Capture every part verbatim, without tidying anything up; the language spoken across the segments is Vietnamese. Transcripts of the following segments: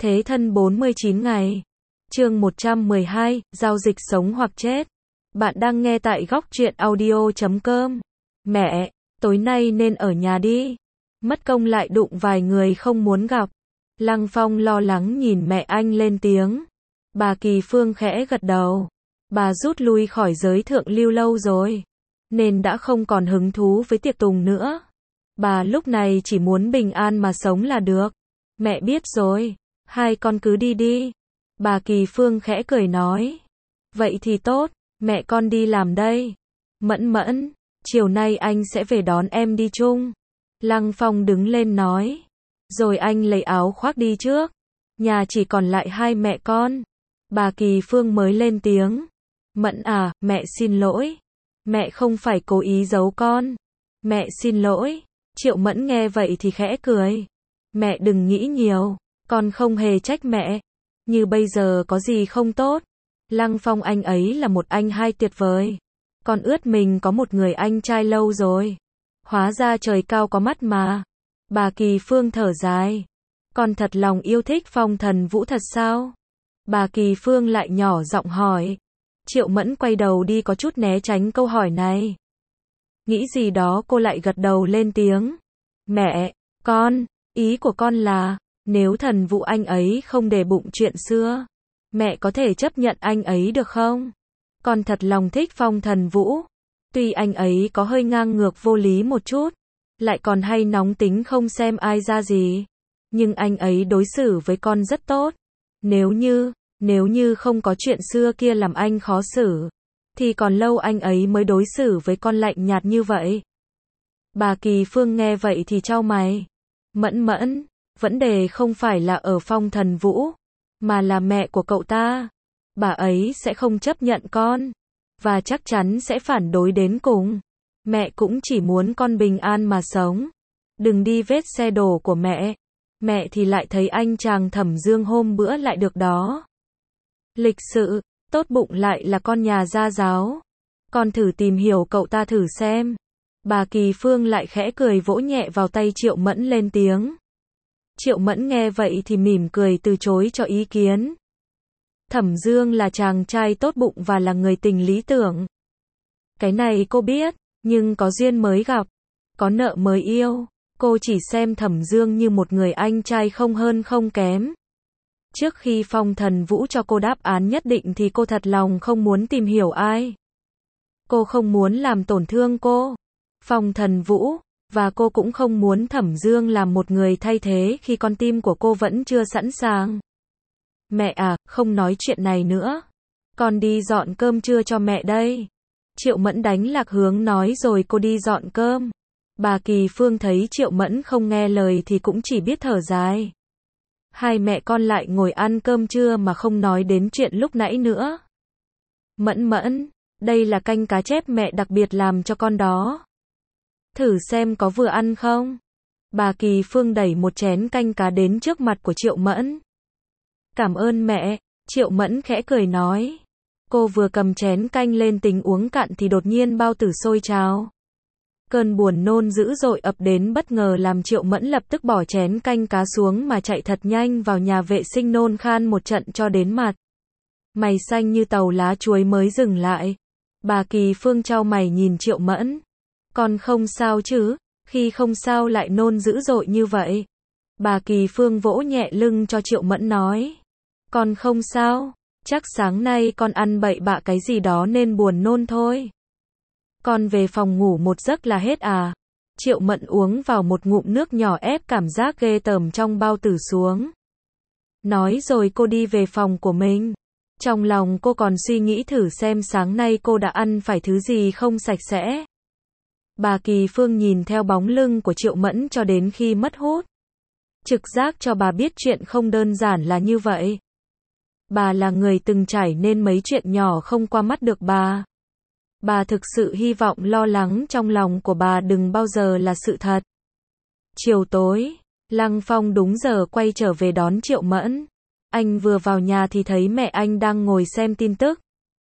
Thế thân bốn mươi chín ngày. Chương một trăm mười hai, giao dịch sống hoặc chết. Bạn đang nghe tại góc truyện audio chấm com. Mẹ, tối nay nên ở nhà đi. Mất công lại đụng vài người không muốn gặp. Lăng Phong lo lắng nhìn mẹ anh lên tiếng. Bà Kỳ Phương khẽ gật đầu. Bà rút lui khỏi giới thượng lưu lâu rồi, nên đã không còn hứng thú với tiệc tùng nữa. Bà lúc này chỉ muốn bình an mà sống là được. Mẹ biết rồi, hai con cứ đi đi. Bà Kỳ Phương khẽ cười nói. Vậy thì tốt, mẹ con đi làm đây. Mẫn Mẫn, chiều nay anh sẽ về đón em đi chung. Lăng Phong đứng lên nói. Rồi anh lấy áo khoác đi trước. Nhà chỉ còn lại hai mẹ con. Bà Kỳ Phương mới lên tiếng. Mẫn à, mẹ xin lỗi. Mẹ không phải cố ý giấu con. Mẹ xin lỗi. Triệu Mẫn nghe vậy thì khẽ cười. Mẹ đừng nghĩ nhiều, con không hề trách mẹ. Như bây giờ có gì không tốt. Lăng Phong anh ấy là một anh hai tuyệt vời. Con ướt mình có một người anh trai lâu rồi. Hóa ra trời cao có mắt mà. Bà Kỳ Phương thở dài. Con thật lòng yêu thích Phong Thần Vũ thật sao? Bà Kỳ Phương lại nhỏ giọng hỏi. Triệu Mẫn quay đầu đi có chút né tránh câu hỏi này. Nghĩ gì đó cô lại gật đầu lên tiếng. Mẹ, con, ý của con là, nếu Thần Vũ anh ấy không để bụng chuyện xưa, mẹ có thể chấp nhận anh ấy được không? Con thật lòng thích Phong Thần Vũ. Tuy anh ấy có hơi ngang ngược vô lý một chút, lại còn hay nóng tính không xem ai ra gì, nhưng anh ấy đối xử với con rất tốt. Nếu như, nếu như không có chuyện xưa kia làm anh khó xử, thì còn lâu anh ấy mới đối xử với con lạnh nhạt như vậy. Bà Kỳ Phương nghe vậy thì chau mày. Mẫn Mẫn, vấn đề không phải là ở Phong Thần Vũ, mà là mẹ của cậu ta. Bà ấy sẽ không chấp nhận con, và chắc chắn sẽ phản đối đến cùng. Mẹ cũng chỉ muốn con bình an mà sống. Đừng đi vết xe đổ của mẹ. Mẹ thì lại thấy anh chàng Thẩm Dương hôm bữa lại được đó. Lịch sự, tốt bụng lại là con nhà gia giáo. Con thử tìm hiểu cậu ta thử xem. Bà Kỳ Phương lại khẽ cười vỗ nhẹ vào tay Triệu Mẫn lên tiếng. Triệu Mẫn nghe vậy thì mỉm cười từ chối cho ý kiến. Thẩm Dương là chàng trai tốt bụng và là người tình lý tưởng. Cái này cô biết, nhưng có duyên mới gặp, có nợ mới yêu. Cô chỉ xem Thẩm Dương như một người anh trai không hơn không kém. Trước khi Phong Thần Vũ cho cô đáp án nhất định thì cô thật lòng không muốn tìm hiểu ai. Cô không muốn làm tổn thương cô, Phong Thần Vũ, và cô cũng không muốn Thẩm Dương làm một người thay thế khi con tim của cô vẫn chưa sẵn sàng. Mẹ à, không nói chuyện này nữa. Con đi dọn cơm trưa cho mẹ đây. Triệu Mẫn đánh lạc hướng nói rồi cô đi dọn cơm. Bà Kỳ Phương thấy Triệu Mẫn không nghe lời thì cũng chỉ biết thở dài. Hai mẹ con lại ngồi ăn cơm trưa mà không nói đến chuyện lúc nãy nữa. Mẫn Mẫn, đây là canh cá chép mẹ đặc biệt làm cho con đó. Thử xem có vừa ăn không? Bà Kỳ Phương đẩy một chén canh cá đến trước mặt của Triệu Mẫn. Cảm ơn mẹ, Triệu Mẫn khẽ cười nói. Cô vừa cầm chén canh lên tính uống cạn thì đột nhiên bao tử sôi trào. Cơn buồn nôn dữ dội ập đến bất ngờ làm Triệu Mẫn lập tức bỏ chén canh cá xuống mà chạy thật nhanh vào nhà vệ sinh nôn khan một trận cho đến mặt mày xanh như tàu lá chuối mới dừng lại. Bà Kỳ Phương chau mày nhìn Triệu Mẫn. Con không sao chứ? Khi không sao lại nôn dữ dội như vậy? Bà Kỳ Phương vỗ nhẹ lưng cho Triệu Mẫn nói. Con không sao, chắc sáng nay con ăn bậy bạ cái gì đó nên buồn nôn thôi. Con về phòng ngủ một giấc là hết à? Triệu Mẫn uống vào một ngụm nước nhỏ ép cảm giác ghê tởm trong bao tử xuống. Nói rồi cô đi về phòng của mình. Trong lòng cô còn suy nghĩ thử xem sáng nay cô đã ăn phải thứ gì không sạch sẽ. Bà Kỳ Phương nhìn theo bóng lưng của Triệu Mẫn cho đến khi mất hút. Trực giác cho bà biết chuyện không đơn giản là như vậy. Bà là người từng trải nên mấy chuyện nhỏ không qua mắt được bà. Bà thực sự hy vọng lo lắng trong lòng của bà đừng bao giờ là sự thật. Chiều tối, Lăng Phong đúng giờ quay trở về đón Triệu Mẫn. Anh vừa vào nhà thì thấy mẹ anh đang ngồi xem tin tức.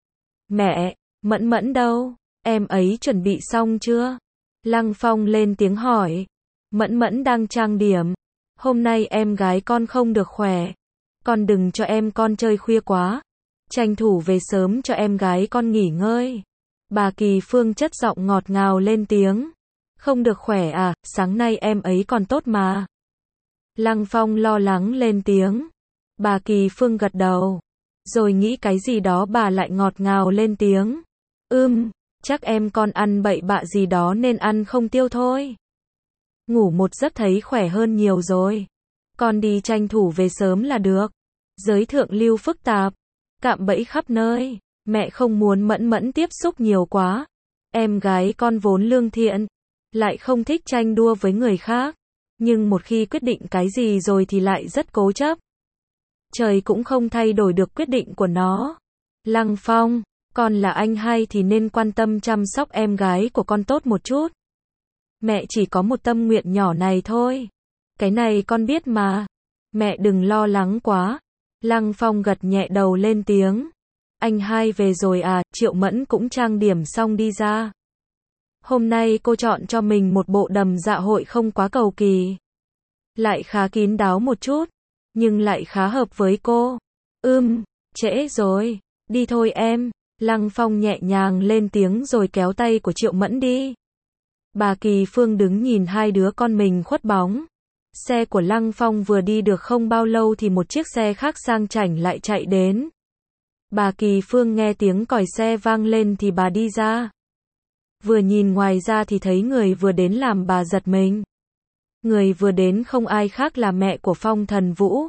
Mẹ, Mẫn Mẫn đâu? Em ấy chuẩn bị xong chưa? Lăng Phong lên tiếng hỏi. Mẫn Mẫn đang trang điểm. Hôm nay em gái con không được khỏe. Con đừng cho em con chơi khuya quá. Tranh thủ về sớm cho em gái con nghỉ ngơi. Bà Kỳ Phương chất giọng ngọt ngào lên tiếng. Không được khỏe à, sáng nay em ấy còn tốt mà. Lăng Phong lo lắng lên tiếng. Bà Kỳ Phương gật đầu. Rồi nghĩ cái gì đó bà lại ngọt ngào lên tiếng. Ưm, chắc em con ăn bậy bạ gì đó nên ăn không tiêu thôi. Ngủ một giấc thấy khỏe hơn nhiều rồi. Con đi tranh thủ về sớm là được. Giới thượng lưu phức tạp, cạm bẫy khắp nơi. Mẹ không muốn Mẫn Mẫn tiếp xúc nhiều quá. Em gái con vốn lương thiện, lại không thích tranh đua với người khác. Nhưng một khi quyết định cái gì rồi thì lại rất cố chấp. Trời cũng không thay đổi được quyết định của nó. Lăng Phong, con là anh hai thì nên quan tâm chăm sóc em gái của con tốt một chút. Mẹ chỉ có một tâm nguyện nhỏ này thôi. Cái này con biết mà. Mẹ đừng lo lắng quá. Lăng Phong gật nhẹ đầu lên tiếng. Anh hai về rồi à, Triệu Mẫn cũng trang điểm xong đi ra. Hôm nay cô chọn cho mình một bộ đầm dạ hội không quá cầu kỳ. Lại khá kín đáo một chút, nhưng lại khá hợp với cô. Ưm, trễ rồi, đi thôi em. Lăng Phong nhẹ nhàng lên tiếng rồi kéo tay của Triệu Mẫn đi. Bà Kỳ Phương đứng nhìn hai đứa con mình khuất bóng. Xe của Lăng Phong vừa đi được không bao lâu thì một chiếc xe khác sang chảnh lại chạy đến. Bà Kỳ Phương nghe tiếng còi xe vang lên thì bà đi ra. Vừa nhìn ngoài ra thì thấy người vừa đến làm bà giật mình. Người vừa đến không ai khác là mẹ của Phong Thần Vũ.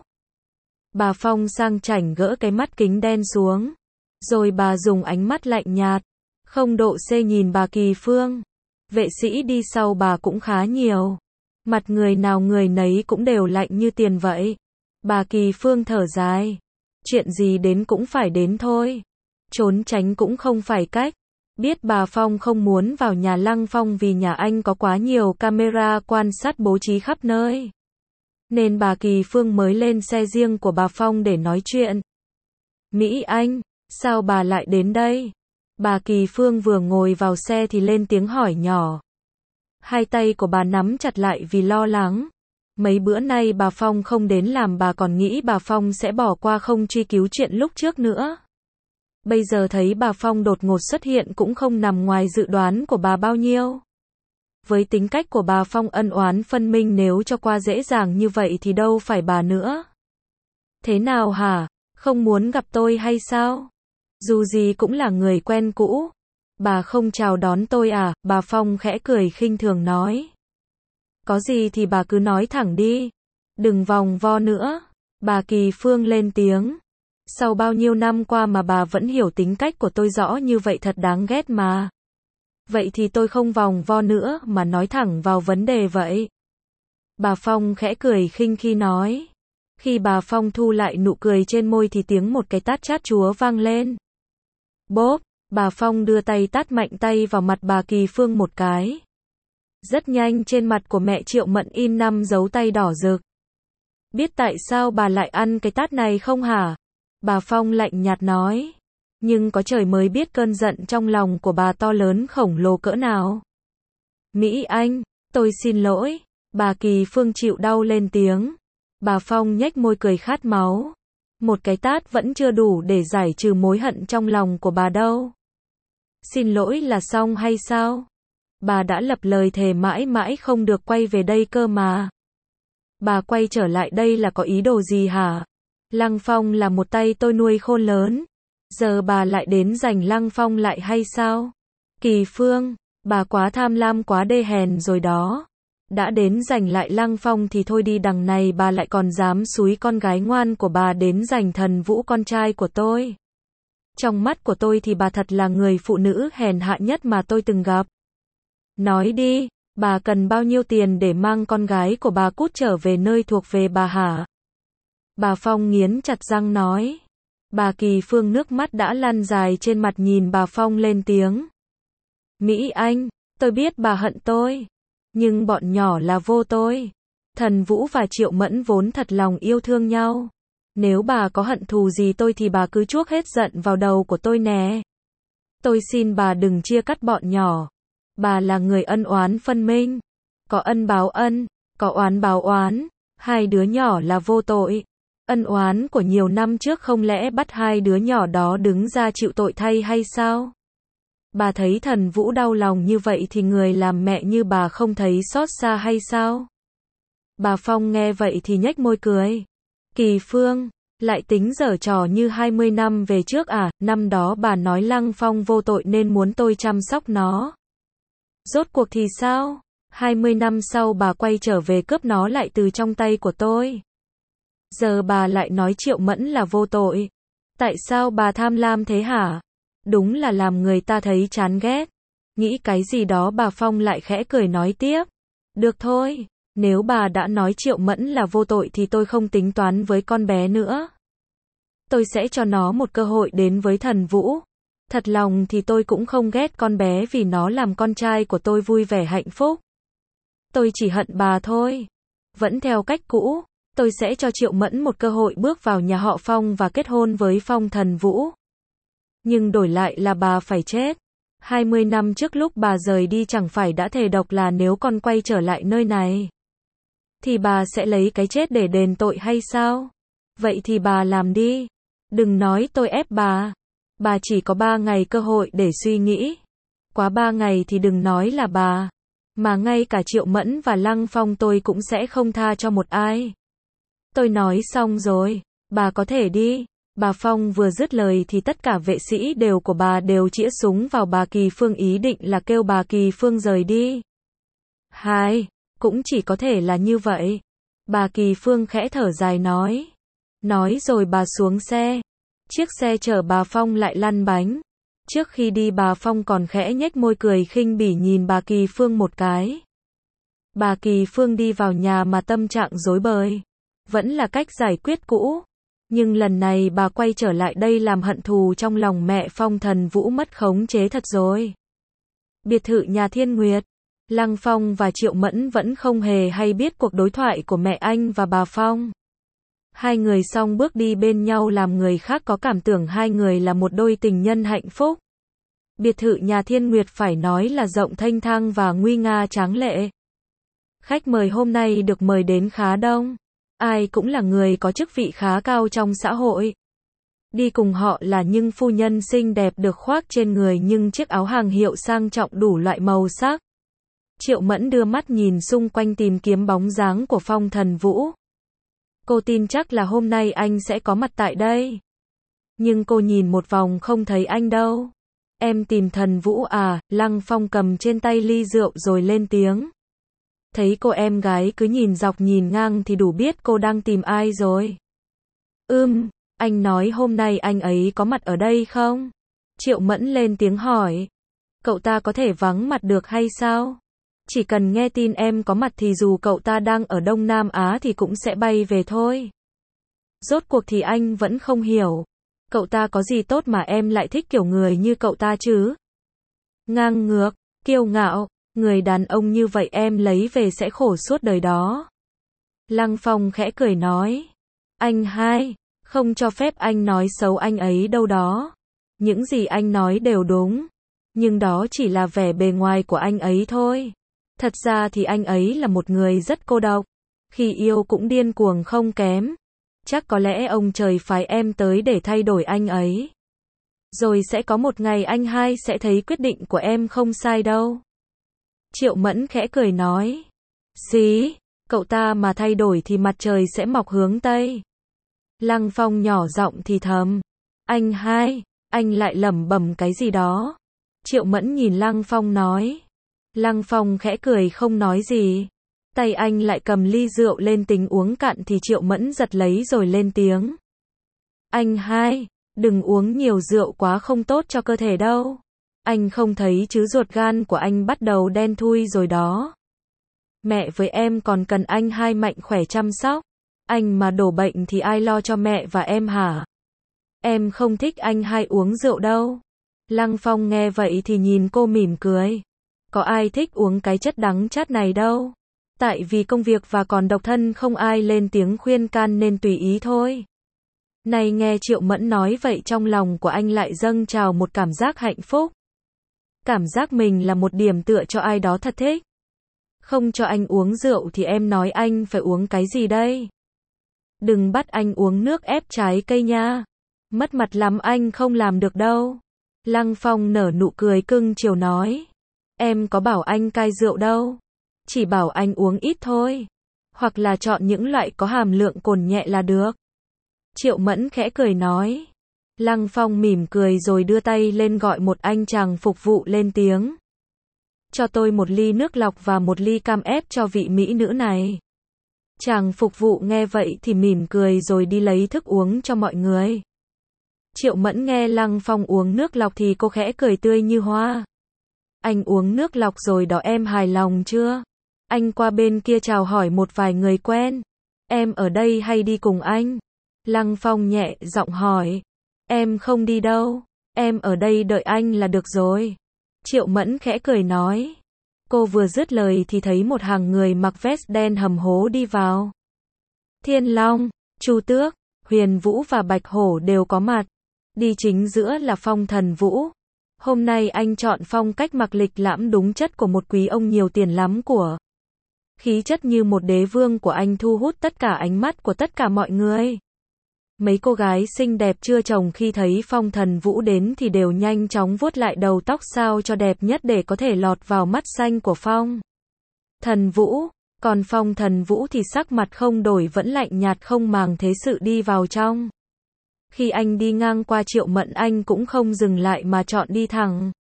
Bà Phong sang chảnh gỡ cái mắt kính đen xuống. Rồi bà dùng ánh mắt lạnh nhạt, không độ C nhìn bà Kỳ Phương. Vệ sĩ đi sau bà cũng khá nhiều. Mặt người nào người nấy cũng đều lạnh như tiền vậy. Bà Kỳ Phương thở dài. Chuyện gì đến cũng phải đến thôi. Trốn tránh cũng không phải cách. Biết bà Phong không muốn vào nhà Lăng Phong vì nhà anh có quá nhiều camera quan sát bố trí khắp nơi. Nên bà Kỳ Phương mới lên xe riêng của bà Phong để nói chuyện. Mỹ Anh, sao bà lại đến đây? Bà Kỳ Phương vừa ngồi vào xe thì lên tiếng hỏi nhỏ. Hai tay của bà nắm chặt lại vì lo lắng. Mấy bữa nay bà Phong không đến làm bà còn nghĩ bà Phong sẽ bỏ qua không truy cứu chuyện lúc trước nữa. Bây giờ thấy bà Phong đột ngột xuất hiện cũng không nằm ngoài dự đoán của bà bao nhiêu. Với tính cách của bà Phong ân oán phân minh, nếu cho qua dễ dàng như vậy thì đâu phải bà nữa. Thế nào hả? Không muốn gặp tôi hay sao? Dù gì cũng là người quen cũ. Bà không chào đón tôi à? Bà Phong khẽ cười khinh thường nói. Có gì thì bà cứ nói thẳng đi. Đừng vòng vo nữa. Bà Kỳ Phương lên tiếng. Sau bao nhiêu năm qua mà bà vẫn hiểu tính cách của tôi rõ như vậy thật đáng ghét mà. Vậy thì tôi không vòng vo nữa mà nói thẳng vào vấn đề vậy. Bà Phong khẽ cười khinh khi nói. Khi bà Phong thu lại nụ cười trên môi thì tiếng một cái tát chát chúa vang lên. Bốp, bà Phong đưa tay tát mạnh tay vào mặt bà Kỳ Phương một cái. Rất nhanh trên mặt của mẹ Triệu Mẫn in năm dấu tay đỏ rực. Biết tại sao bà lại ăn cái tát này không hả? Bà Phong lạnh nhạt nói. Nhưng có trời mới biết cơn giận trong lòng của bà to lớn khổng lồ cỡ nào. Mỹ Anh, tôi xin lỗi. Bà Kỳ Phương chịu đau lên tiếng. Bà Phong nhếch môi cười khát máu. Một cái tát vẫn chưa đủ để giải trừ mối hận trong lòng của bà đâu. Xin lỗi là xong hay sao? Bà đã lập lời thề mãi mãi không được quay về đây cơ mà. Bà quay trở lại đây là có ý đồ gì hả? Lăng Phong là một tay tôi nuôi khôn lớn. Giờ bà lại đến giành Lăng Phong lại hay sao? Kỳ Phương, bà quá tham lam quá đê hèn rồi đó. Đã đến giành lại Lăng Phong thì thôi đi, đằng này bà lại còn dám xúi con gái ngoan của bà đến giành Thần Vũ con trai của tôi. Trong mắt của tôi thì bà thật là người phụ nữ hèn hạ nhất mà tôi từng gặp. Nói đi, bà cần bao nhiêu tiền để mang con gái của bà cút trở về nơi thuộc về bà hả? Bà Phong nghiến chặt răng nói. Bà Kỳ Phương nước mắt đã lăn dài trên mặt nhìn bà Phong lên tiếng. Mỹ Anh, tôi biết bà hận tôi. Nhưng bọn nhỏ là vô tôi. Thần Vũ và Triệu Mẫn vốn thật lòng yêu thương nhau. Nếu bà có hận thù gì tôi thì bà cứ chuốc hết giận vào đầu của tôi nè. Tôi xin bà đừng chia cắt bọn nhỏ. Bà là người ân oán phân minh. Có ân báo ân, có oán báo oán. Hai đứa nhỏ là vô tội. Ân oán của nhiều năm trước không lẽ bắt hai đứa nhỏ đó đứng ra chịu tội thay hay sao? Bà thấy Thần Vũ đau lòng như vậy thì người làm mẹ như bà không thấy xót xa hay sao? Bà Phong nghe vậy thì nhếch môi cười. Kỳ Phương, lại tính giở trò như hai mươi năm về trước à, năm đó bà nói Lăng Phong vô tội nên muốn tôi chăm sóc nó. Rốt cuộc thì sao? hai mươi năm sau bà quay trở về cướp nó lại từ trong tay của tôi. Giờ bà lại nói Triệu Mẫn là vô tội. Tại sao bà tham lam thế hả? Đúng là làm người ta thấy chán ghét. Nghĩ cái gì đó bà Phong lại khẽ cười nói tiếp. Được thôi, nếu bà đã nói Triệu Mẫn là vô tội thì tôi không tính toán với con bé nữa. Tôi sẽ cho nó một cơ hội đến với Thần Vũ. Thật lòng thì tôi cũng không ghét con bé vì nó làm con trai của tôi vui vẻ hạnh phúc. Tôi chỉ hận bà thôi. Vẫn theo cách cũ, tôi sẽ cho Triệu Mẫn một cơ hội bước vào nhà họ Phong và kết hôn với Phong Thần Vũ. Nhưng đổi lại là bà phải chết. hai mươi năm trước lúc bà rời đi chẳng phải đã thề độc là nếu con quay trở lại nơi này thì bà sẽ lấy cái chết để đền tội hay sao? Vậy thì bà làm đi. Đừng nói tôi ép bà. Bà chỉ có ba ngày cơ hội để suy nghĩ. Quá ba ngày thì đừng nói là bà. Mà ngay cả Triệu Mẫn và Lăng Phong tôi cũng sẽ không tha cho một ai. Tôi nói xong rồi. Bà có thể đi. Bà Phong vừa dứt lời thì tất cả vệ sĩ đều của bà đều chĩa súng vào bà Kỳ Phương ý định là kêu bà Kỳ Phương rời đi. Hai, cũng chỉ có thể là như vậy. Bà Kỳ Phương khẽ thở dài nói. Nói rồi bà xuống xe. Chiếc xe chở bà Phong lại lăn bánh. Trước khi đi bà Phong còn khẽ nhếch môi cười khinh bỉ nhìn bà Kỳ Phương một cái. Bà Kỳ Phương đi vào nhà mà tâm trạng rối bời. Vẫn là cách giải quyết cũ. Nhưng lần này bà quay trở lại đây làm hận thù trong lòng mẹ Phong Thần Vũ mất khống chế thật rồi. Biệt thự nhà Thiên Nguyệt. Lăng Phong và Triệu Mẫn vẫn không hề hay biết cuộc đối thoại của mẹ anh và bà Phong. Hai người song bước đi bên nhau làm người khác có cảm tưởng hai người là một đôi tình nhân hạnh phúc. Biệt thự nhà Thiên Nguyệt phải nói là rộng thênh thang và nguy nga tráng lệ. Khách mời hôm nay được mời đến khá đông. Ai cũng là người có chức vị khá cao trong xã hội. Đi cùng họ là những phu nhân xinh đẹp được khoác trên người nhưng chiếc áo hàng hiệu sang trọng đủ loại màu sắc. Triệu Mẫn đưa mắt nhìn xung quanh tìm kiếm bóng dáng của Phong Thần Vũ. Cô tin chắc là hôm nay anh sẽ có mặt tại đây. Nhưng cô nhìn một vòng không thấy anh đâu. Em tìm Thần Vũ à? Lăng Phong cầm trên tay ly rượu rồi lên tiếng. Thấy cô em gái cứ nhìn dọc nhìn ngang thì đủ biết cô đang tìm ai rồi. Ừm, anh nói hôm nay anh ấy có mặt ở đây không? Triệu Mẫn lên tiếng hỏi. Cậu ta có thể vắng mặt được hay sao? Chỉ cần nghe tin em có mặt thì dù cậu ta đang ở Đông Nam Á thì cũng sẽ bay về thôi. Rốt cuộc thì anh vẫn không hiểu. Cậu ta có gì tốt mà em lại thích kiểu người như cậu ta chứ? Ngang ngược, kiêu ngạo, người đàn ông như vậy em lấy về sẽ khổ suốt đời đó. Lăng Phong khẽ cười nói. Anh hai, không cho phép anh nói xấu anh ấy đâu đó. Những gì anh nói đều đúng. Nhưng đó chỉ là vẻ bề ngoài của anh ấy thôi. Thật ra thì anh ấy là một người rất cô độc. Khi yêu cũng điên cuồng không kém. Chắc có lẽ ông trời phái em tới để thay đổi anh ấy. Rồi sẽ có một ngày anh hai sẽ thấy quyết định của em không sai đâu. Triệu Mẫn khẽ cười nói. Xí, cậu ta mà thay đổi thì mặt trời sẽ mọc hướng Tây. Lăng Phong nhỏ giọng thì thầm. Anh hai, anh lại lẩm bẩm cái gì đó. Triệu Mẫn nhìn Lăng Phong nói. Lăng Phong khẽ cười không nói gì. Tay anh lại cầm ly rượu lên tính uống cạn thì Triệu Mẫn giật lấy rồi lên tiếng. Anh hai, đừng uống nhiều rượu quá không tốt cho cơ thể đâu. Anh không thấy chứ ruột gan của anh bắt đầu đen thui rồi đó. Mẹ với em còn cần anh hai mạnh khỏe chăm sóc. Anh mà đổ bệnh thì ai lo cho mẹ và em hả? Em không thích anh hai uống rượu đâu. Lăng Phong nghe vậy thì nhìn cô mỉm cười. Có ai thích uống cái chất đắng chát này đâu. Tại vì công việc và còn độc thân không ai lên tiếng khuyên can nên tùy ý thôi. Này nghe Triệu Mẫn nói vậy trong lòng của anh lại dâng trào một cảm giác hạnh phúc. Cảm giác mình là một điểm tựa cho ai đó thật thích. Không cho anh uống rượu thì em nói anh phải uống cái gì đây? Đừng bắt anh uống nước ép trái cây nha. Mất mặt lắm anh không làm được đâu. Lăng Phong nở nụ cười cưng chiều nói. Em có bảo anh cai rượu đâu. Chỉ bảo anh uống ít thôi. Hoặc là chọn những loại có hàm lượng cồn nhẹ là được. Triệu Mẫn khẽ cười nói. Lăng Phong mỉm cười rồi đưa tay lên gọi một anh chàng phục vụ lên tiếng. Cho tôi một ly nước lọc và một ly cam ép cho vị mỹ nữ này. Chàng phục vụ nghe vậy thì mỉm cười rồi đi lấy thức uống cho mọi người. Triệu Mẫn nghe Lăng Phong uống nước lọc thì cô khẽ cười tươi như hoa. Anh uống nước lọc rồi đó, em hài lòng chưa? Anh qua bên kia chào hỏi một vài người quen. Em ở đây hay đi cùng anh? Lăng Phong nhẹ giọng hỏi. Em không đi đâu. Em ở đây đợi anh là được rồi. Triệu Mẫn khẽ cười nói. Cô vừa dứt lời thì thấy một hàng người mặc vest đen hầm hố đi vào. Thiên Long, Chu Tước, Huyền Vũ và Bạch Hổ đều có mặt. Đi chính giữa là Phong Thần Vũ. Hôm nay anh chọn phong cách mặc lịch lãm đúng chất của một quý ông nhiều tiền lắm của. Khí chất như một đế vương của anh thu hút tất cả ánh mắt của tất cả mọi người. Mấy cô gái xinh đẹp chưa chồng khi thấy Phong Thần Vũ đến thì đều nhanh chóng vuốt lại đầu tóc sao cho đẹp nhất để có thể lọt vào mắt xanh của Phong Thần Vũ. Còn Phong Thần Vũ thì sắc mặt không đổi vẫn lạnh nhạt không màng thế sự đi vào trong. Khi anh đi ngang qua Triệu Mẫn anh cũng không dừng lại mà chọn đi thẳng.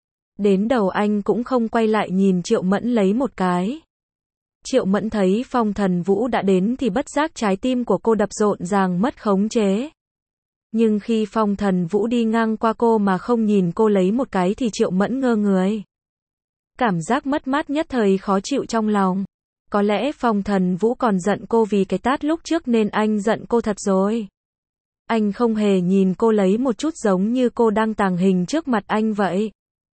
Đến đầu anh cũng không quay lại nhìn Triệu Mẫn lấy một cái. Triệu Mẫn thấy Phong Thần Vũ đã đến thì bất giác trái tim của cô đập rộn ràng mất khống chế. Nhưng khi Phong Thần Vũ đi ngang qua cô mà không nhìn cô lấy một cái thì Triệu Mẫn ngơ người. Cảm giác mất mát nhất thời khó chịu trong lòng. Có lẽ Phong Thần Vũ còn giận cô vì cái tát lúc trước nên anh giận cô thật rồi. Anh không hề nhìn cô lấy một chút giống như cô đang tàng hình trước mặt anh vậy.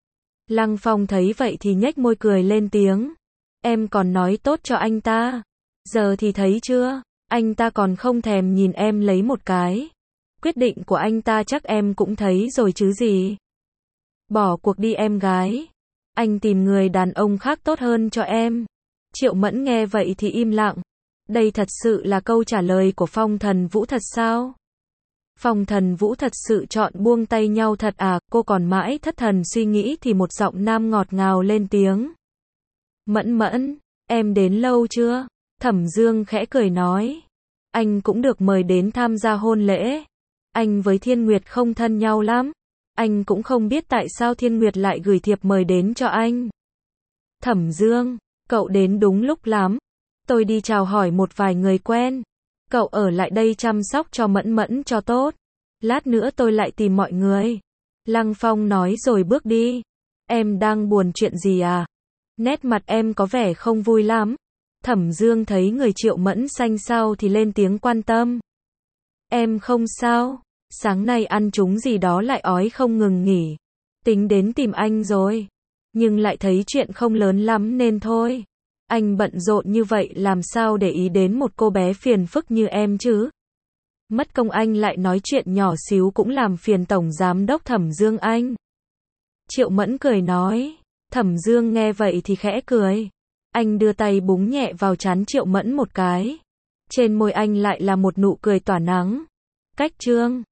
Lăng Phong thấy vậy thì nhếch môi cười lên tiếng. Em còn nói tốt cho anh ta. Giờ thì thấy chưa, anh ta còn không thèm nhìn em lấy một cái. Quyết định của anh ta chắc em cũng thấy rồi chứ gì. Bỏ cuộc đi em gái. Anh tìm người đàn ông khác tốt hơn cho em. Triệu Mẫn nghe vậy thì im lặng. Đây thật sự là câu trả lời của Phong Thần Vũ thật sao? Phong Thần Vũ thật sự chọn buông tay nhau thật à? Cô còn mãi thất thần suy nghĩ thì một giọng nam ngọt ngào lên tiếng. Mẫn Mẫn, em đến lâu chưa? Thẩm Dương khẽ cười nói. Anh cũng được mời đến tham gia hôn lễ. Anh với Thiên Nguyệt không thân nhau lắm. Anh cũng không biết tại sao Thiên Nguyệt lại gửi thiệp mời đến cho anh. Thẩm Dương, cậu đến đúng lúc lắm. Tôi đi chào hỏi một vài người quen. Cậu ở lại đây chăm sóc cho Mẫn Mẫn cho tốt. Lát nữa tôi lại tìm mọi người. Lăng Phong nói rồi bước đi. Em đang buồn chuyện gì à? Nét mặt em có vẻ không vui lắm. Thẩm Dương thấy người Triệu Mẫn xanh xao thì lên tiếng quan tâm. Em không sao. Sáng nay ăn trúng gì đó lại ói không ngừng nghỉ. Tính đến tìm anh rồi. Nhưng lại thấy chuyện không lớn lắm nên thôi. Anh bận rộn như vậy làm sao để ý đến một cô bé phiền phức như em chứ? Mất công anh lại nói chuyện nhỏ xíu cũng làm phiền Tổng Giám đốc Thẩm Dương anh. Triệu Mẫn cười nói. Thẩm Dương nghe vậy thì khẽ cười. Anh đưa tay búng nhẹ vào trán Triệu Mẫn một cái. Trên môi anh lại là một nụ cười tỏa nắng. Cách trương.